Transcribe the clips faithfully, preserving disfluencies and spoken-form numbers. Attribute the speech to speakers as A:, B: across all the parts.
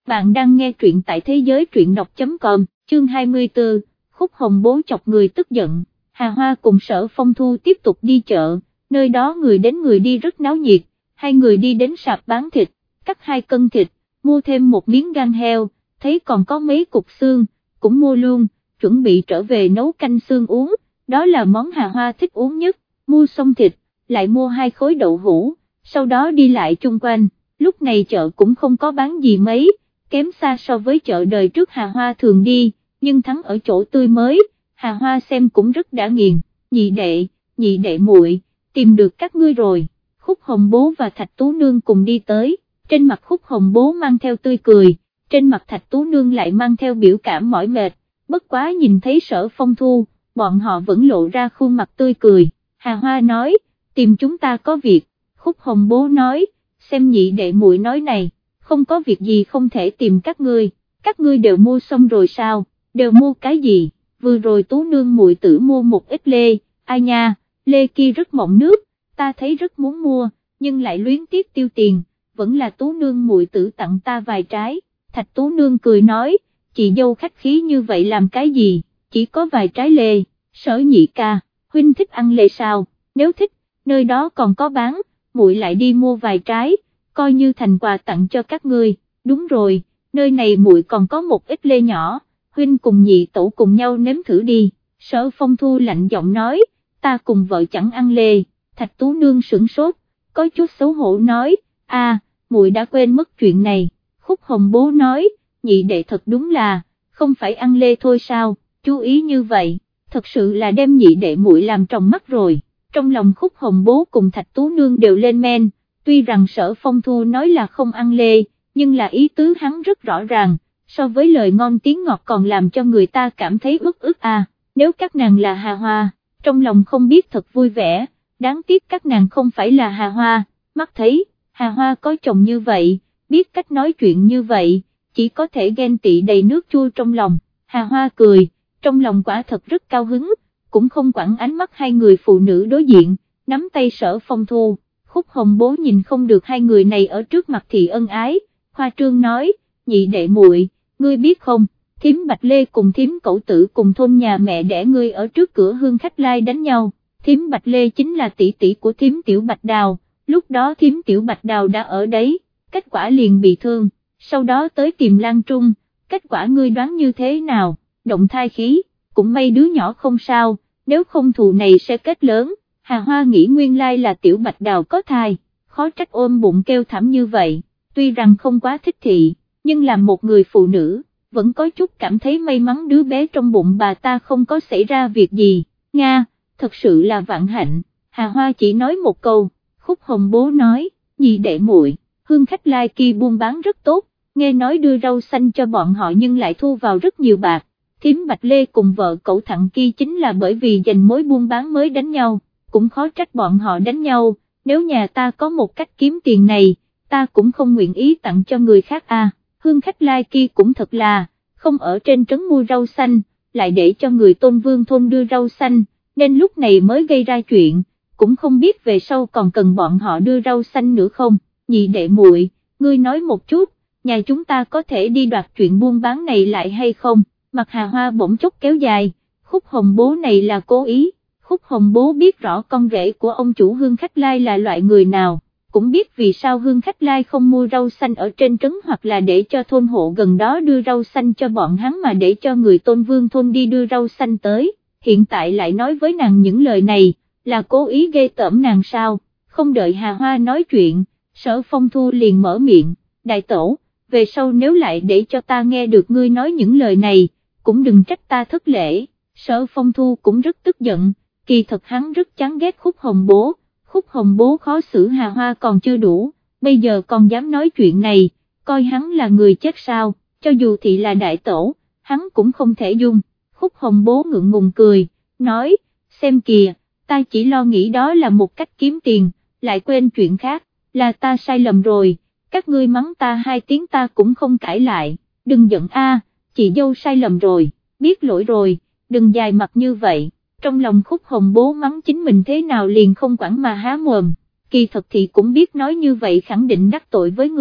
A: bạn đang nghe truyện tại thế giới truyện đọc chấm com, chương hai mươi tư, Khúc Hồng Bố chọc người tức giận. Hà Hoa cùng Sở Phong Thu tiếp tục đi chợ, nơi đó người đến người đi rất náo nhiệt, hai người đi đến sạp bán thịt, cắt hai cân thịt, mua thêm một miếng gan heo, thấy còn có mấy cục xương, cũng mua luôn, chuẩn bị trở về nấu canh xương uống, đó là món Hà Hoa thích uống nhất, mua xong thịt, lại mua hai khối đậu hũ, sau đó đi lại chung quanh, lúc này chợ cũng không có bán gì mấy, kém xa so với chợ đời trước Hà Hoa thường đi, nhưng thắng ở chỗ tươi mới, Hà Hoa xem cũng rất đã nghiền. Nhị đệ, nhị đệ muội, tìm được các ngươi rồi. Khúc Hồng Bố và Thạch Tú Nương cùng đi tới, trên mặt Khúc Hồng Bố mang theo tươi cười, trên mặt Thạch Tú Nương lại mang theo biểu cảm mỏi mệt, bất quá nhìn thấy Sở Phong Thu, bọn họ vẫn lộ ra khuôn mặt tươi cười. Hà Hoa nói, tìm chúng ta có việc. Khúc Hồng Bố nói, xem nhị đệ muội nói này, không có việc gì không thể tìm các ngươi, các ngươi đều mua xong rồi sao, đều mua cái gì? Vừa rồi Tú Nương muội tử mua một ít lê, ai nha, lê kia rất mọng nước, ta thấy rất muốn mua, nhưng lại luyến tiếc tiêu tiền, vẫn là Tú Nương muội tử tặng ta vài trái. Thạch Tú Nương cười nói, chị dâu khách khí như vậy làm cái gì, chỉ có vài trái lê. Sở nhị ca, huynh thích ăn lê sao, nếu thích, nơi đó còn có bán, muội lại đi mua vài trái, coi như thành quà tặng cho các ngươi. Đúng rồi, nơi này muội còn có một ít lê nhỏ, huynh cùng nhị tẩu cùng nhau nếm thử đi. Sở Phong Thu lạnh giọng nói, ta cùng vợ chẳng ăn lê. Thạch Tú Nương sửng sốt, có chút xấu hổ nói, a, muội đã quên mất chuyện này. Khúc Hồng Bố nói, nhị đệ thật đúng là, không phải ăn lê thôi sao, chú ý như vậy, thật sự là đem nhị đệ muội làm tròng mắt rồi. Trong lòng Khúc Hồng Bố cùng Thạch Tú Nương đều lên men, tuy rằng Sở Phong Thu nói là không ăn lê, nhưng là ý tứ hắn rất rõ ràng, so với lời ngon tiếng ngọt còn làm cho người ta cảm thấy ức ức à, nếu các nàng là Hà Hoa, trong lòng không biết thật vui vẻ, đáng tiếc các nàng không phải là Hà Hoa, mắt thấy, Hà Hoa có chồng như vậy, biết cách nói chuyện như vậy, chỉ có thể ghen tị đầy nước chua trong lòng. Hà Hoa cười, trong lòng quả thật rất cao hứng, cũng không quản ánh mắt hai người phụ nữ đối diện, nắm tay Sở Phong Thu. Khúc Hồng Bố nhìn không được hai người này ở trước mặt thì ân ái, khoa trương nói, nhị đệ muội, ngươi biết không, thím Bạch Lê cùng thím Cẩu Tử cùng thôn nhà mẹ đẻ ngươi ở trước cửa Hương Khách Lai đánh nhau, thím Bạch Lê chính là tỷ tỷ của thím Tiểu Bạch Đào, lúc đó thím Tiểu Bạch Đào đã ở đấy, kết quả liền bị thương, sau đó tới tìm Lan Trung, kết quả ngươi đoán như thế nào, động thai khí, cũng may đứa nhỏ không sao, nếu không thù này sẽ kết lớn. Hà Hoa nghĩ nguyên lai là Tiểu Bạch Đào có thai, khó trách ôm bụng kêu thảm như vậy, tuy rằng không quá thích thị, nhưng làm một người phụ nữ, vẫn có chút cảm thấy may mắn đứa bé trong bụng bà ta không có xảy ra việc gì. Nga, thật sự là vạn hạnh. Hà Hoa chỉ nói một câu. Khúc Hồng Bố nói, nhị đệ muội, Hương Khách Lai kia buôn bán rất tốt, nghe nói đưa rau xanh cho bọn họ nhưng lại thu vào rất nhiều bạc, thím Bạch Lê cùng vợ cậu thẳng kia chính là bởi vì giành mối buôn bán mới đánh nhau, cũng khó trách bọn họ đánh nhau, nếu nhà ta có một cách kiếm tiền này, ta cũng không nguyện ý tặng cho người khác à. Hương Khách Lai kia cũng thật là, không ở trên trấn mua rau xanh, lại để cho người Tôn Vương thôn đưa rau xanh, nên lúc này mới gây ra chuyện, cũng không biết về sau còn cần bọn họ đưa rau xanh nữa không. Nhị đệ muội, ngươi nói một chút, nhà chúng ta có thể đi đoạt chuyện buôn bán này lại hay không? Mặt Hà Hoa bỗng chốc kéo dài, Khúc Hồng Bố này là cố ý. Khúc Hồng Bố biết rõ con rể của ông chủ Hương Khách Lai là loại người nào, cũng biết vì sao Hương Khách Lai không mua rau xanh ở trên trấn hoặc là để cho thôn hộ gần đó đưa rau xanh cho bọn hắn mà để cho người Tôn Vương thôn đi đưa rau xanh tới, hiện tại lại nói với nàng những lời này, là cố ý ghê tởm nàng sao. Không đợi Hà Hoa nói chuyện, Sở Phong Thu liền mở miệng, đại tổ, về sau nếu lại để cho ta nghe được ngươi nói những lời này, cũng đừng trách ta thất lễ. Sở Phong Thu cũng rất tức giận, kỳ thật hắn rất chán ghét Khúc Hồng Bố, Khúc Hồng Bố khó xử Hà Hoa còn chưa đủ, bây giờ còn dám nói chuyện này, coi hắn là người chết sao, cho dù thị là đại tổ, hắn cũng không thể dung. Khúc Hồng Bố ngượng ngùng cười, nói, xem kìa, ta chỉ lo nghĩ đó là một cách kiếm tiền, lại quên chuyện khác, là ta sai lầm rồi, các ngươi mắng ta hai tiếng ta cũng không cãi lại, đừng giận a, chị dâu sai lầm rồi, biết lỗi rồi, đừng dài mặt như vậy. Trong lòng Khúc Hồng Bố mắng chính mình thế nào liền không quản mà há mồm, kỳ thật thì cũng biết nói như vậy khẳng định đắc tội với người,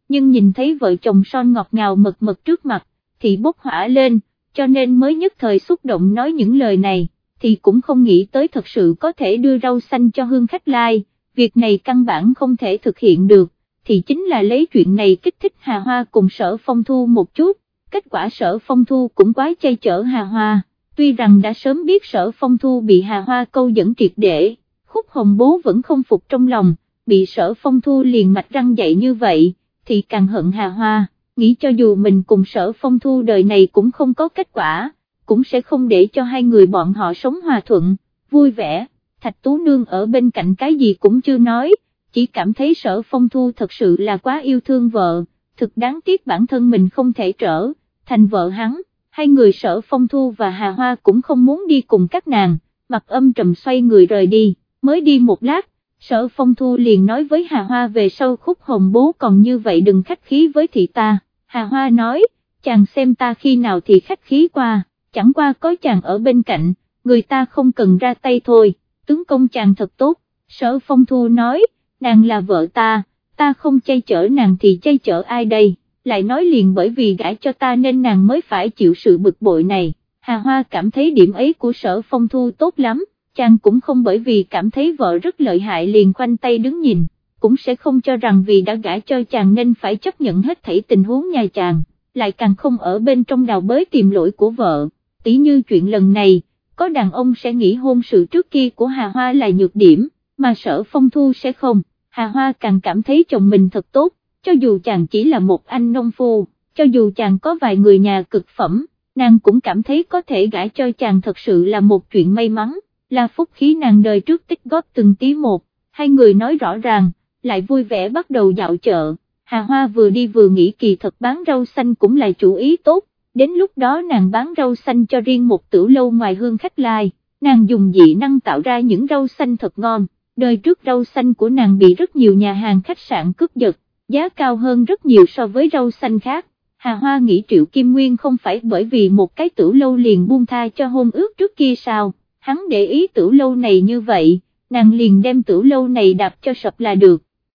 A: nhưng nhìn thấy vợ chồng son ngọt ngào mật mật trước mặt, thì bốc hỏa lên, cho nên mới nhất thời xúc động nói những lời này, thì cũng không nghĩ tới thật sự có thể đưa rau xanh cho Hương Khách Lai, việc này căn bản không thể thực hiện được, thì chính là lấy chuyện này kích thích Hà Hoa cùng Sở Phong Thu một chút, kết quả Sở Phong Thu cũng quá chay chở Hà Hoa, tuy rằng đã sớm biết Sở Phong Thu bị Hà Hoa câu dẫn triệt để, Khúc Hồng Bố vẫn không phục trong lòng, bị Sở Phong Thu liền mạch răng dậy như vậy, thì càng hận Hà Hoa, nghĩ cho dù mình cùng Sở Phong Thu đời này cũng không có kết quả, cũng sẽ không để cho hai người bọn họ sống hòa thuận, vui vẻ. Thạch Tú Nương ở bên cạnh cái gì cũng chưa nói, chỉ cảm thấy Sở Phong Thu thật sự là quá yêu thương vợ, thực đáng tiếc bản thân mình không thể trở thành vợ hắn. Hai người Sở Phong Thu và Hà Hoa cũng không muốn đi cùng các nàng, mặt âm trầm xoay người rời đi, mới đi một lát, Sở Phong Thu liền nói với Hà Hoa về sau Khúc Hồng Bố còn như vậy đừng khách khí với thị ta. Hà Hoa nói, chàng xem ta khi nào thì khách khí qua, chẳng qua có chàng ở bên cạnh, người ta không cần ra tay thôi, tướng công chàng thật tốt. Sở Phong Thu nói, nàng là vợ ta, ta không chay chở nàng thì chay chở ai đây, lại nói liền bởi vì gả cho ta nên nàng mới phải chịu sự bực bội này. Hà Hoa cảm thấy điểm ấy của Sở Phong Thu tốt lắm, chàng cũng không bởi vì cảm thấy vợ rất lợi hại liền khoanh tay đứng nhìn, cũng sẽ không cho rằng vì đã gả cho chàng nên phải chấp nhận hết thảy tình huống nhà chàng, lại càng không ở bên trong đào bới tìm lỗi của vợ, tỉ như chuyện lần này, có đàn ông sẽ nghĩ hôn sự trước kia của Hà Hoa là nhược điểm, mà Sở Phong Thu sẽ không. Hà Hoa càng cảm thấy chồng mình thật tốt, cho dù chàng chỉ là một anh nông phu, cho dù chàng có vài người nhà cực phẩm, nàng cũng cảm thấy có thể gả cho chàng thật sự là một chuyện may mắn, là phúc khí nàng đời trước tích góp từng tí một. Hai người nói rõ ràng, lại vui vẻ bắt đầu dạo chợ. Hà Hoa vừa đi vừa nghĩ kỳ thật bán rau xanh cũng là chủ ý tốt, đến lúc đó nàng bán rau xanh cho riêng một tửu lâu ngoài Hương Khách Lai, nàng dùng dị năng tạo ra những rau xanh thật ngon. Đời trước rau xanh của nàng bị rất nhiều nhà hàng khách sạn cướp giật, giá cao hơn rất nhiều so với rau xanh khác. Hà Hoa nghĩ Triệu Kim Nguyên không phải bởi vì một cái tửu lâu liền buông tha cho hôn ước trước kia sao, hắn để ý tửu lâu này như vậy, nàng liền đem tửu lâu này đạp cho sập là được.